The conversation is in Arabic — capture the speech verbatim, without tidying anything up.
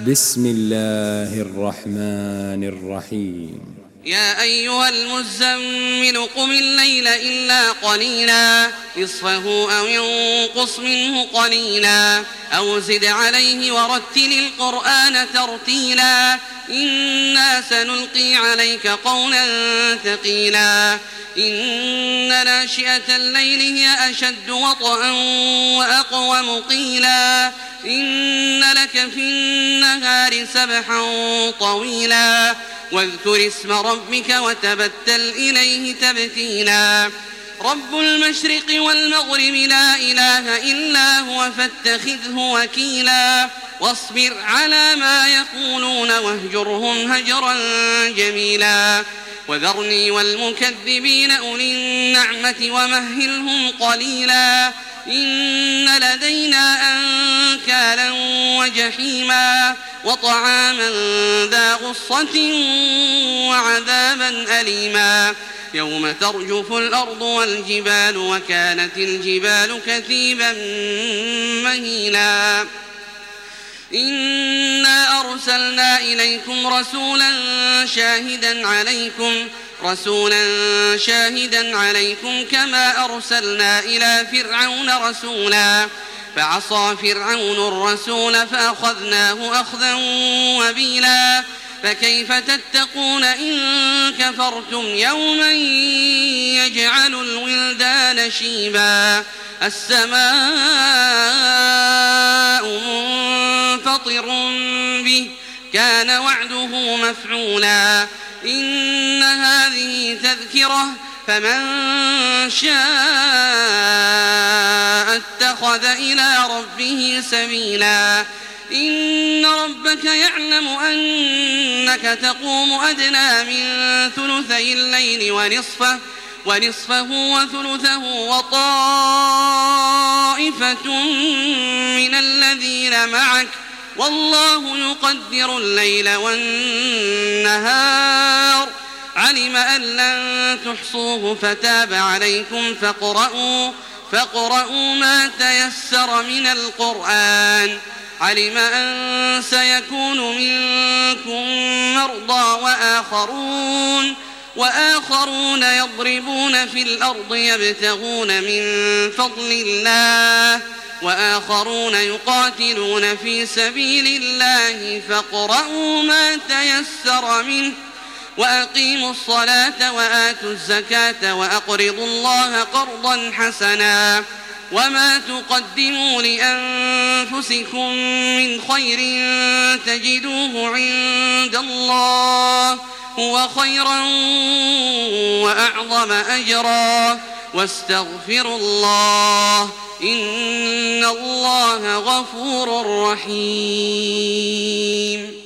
بسم الله الرحمن الرحيم يا أيها المزمل قم الليل إلا قليلا نصفه أو ينقص منه قليلا أو زد عليه ورتل القرآن ترتيلا إنا سنلقي عليك قولا ثقيلا إن ناشئة الليل هي أشد وطئا وأقوم قيلا إن لك في النهار سبحا طويلا واذكر اسم ربك وتبتل إليه تبتيلا رب المشرق والمغرب لا إله إلا هو فاتخذه وكيلا واصبر على ما يقولون واهجرهم هجرا جميلا وذرني والمكذبين أولي النعمة ومهلهم قليلا إن لدينا أنكالا وجحيما وطعاما ذا غصة وعذابا أليما يوم ترجف الأرض والجبال وكانت الجبال كثيبا مهيلا إنا أرسلنا إليكم رسولا شاهدا عليكم رسولا شاهدا عليكم كما أرسلنا إلى فرعون رسولا فعصى فرعون الرسول فأخذناه أخذا وبيلا فكيف تتقون إن كفرتم يوما يجعل الولدان شيبا السماء منفطر به كان وعده مفعولا إن هذه تذكرة فمن شاء اتخذ إلى ربه سبيلا إن ربك يعلم أنك تقوم أدنى من ثلثي الليل ونصفه ونصفه وثلثه وطائفة من الذين معك والله يقدر الليل والنهار علم أن لن تحصوه فتاب عليكم فاقرؤوا فاقرؤوا ما تيسر من القرآن علم أن سيكون منكم مرضى وآخرون وآخرون يضربون في الأرض يبتغون من فضل الله وآخرون يقاتلون في سبيل الله فاقرؤوا ما تيسر منه وأقيموا الصلاة وآتوا الزكاة وأقرضوا الله قرضا حسنا وما تقدموا لأنفسكم من خير تجدوه عند الله هو خيرا وأعظم أجرا واستغفروا الله إن الله غفور رحيم.